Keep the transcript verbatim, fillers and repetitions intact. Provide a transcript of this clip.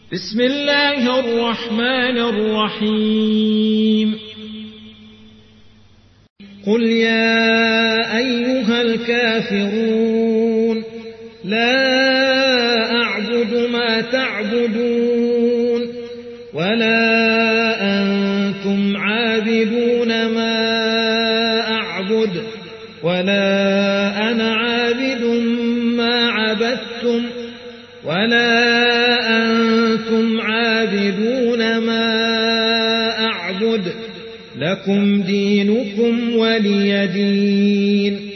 بسم الله الرحمن الرحيم قل يا أيها الكافرون لا أعبد ما تعبدون ولا أنتم عابدون ما أعبد ولا أنا عابد ما عبدتم ولا أنتم عابدون ما أعبد لكم دينكم ولي دين.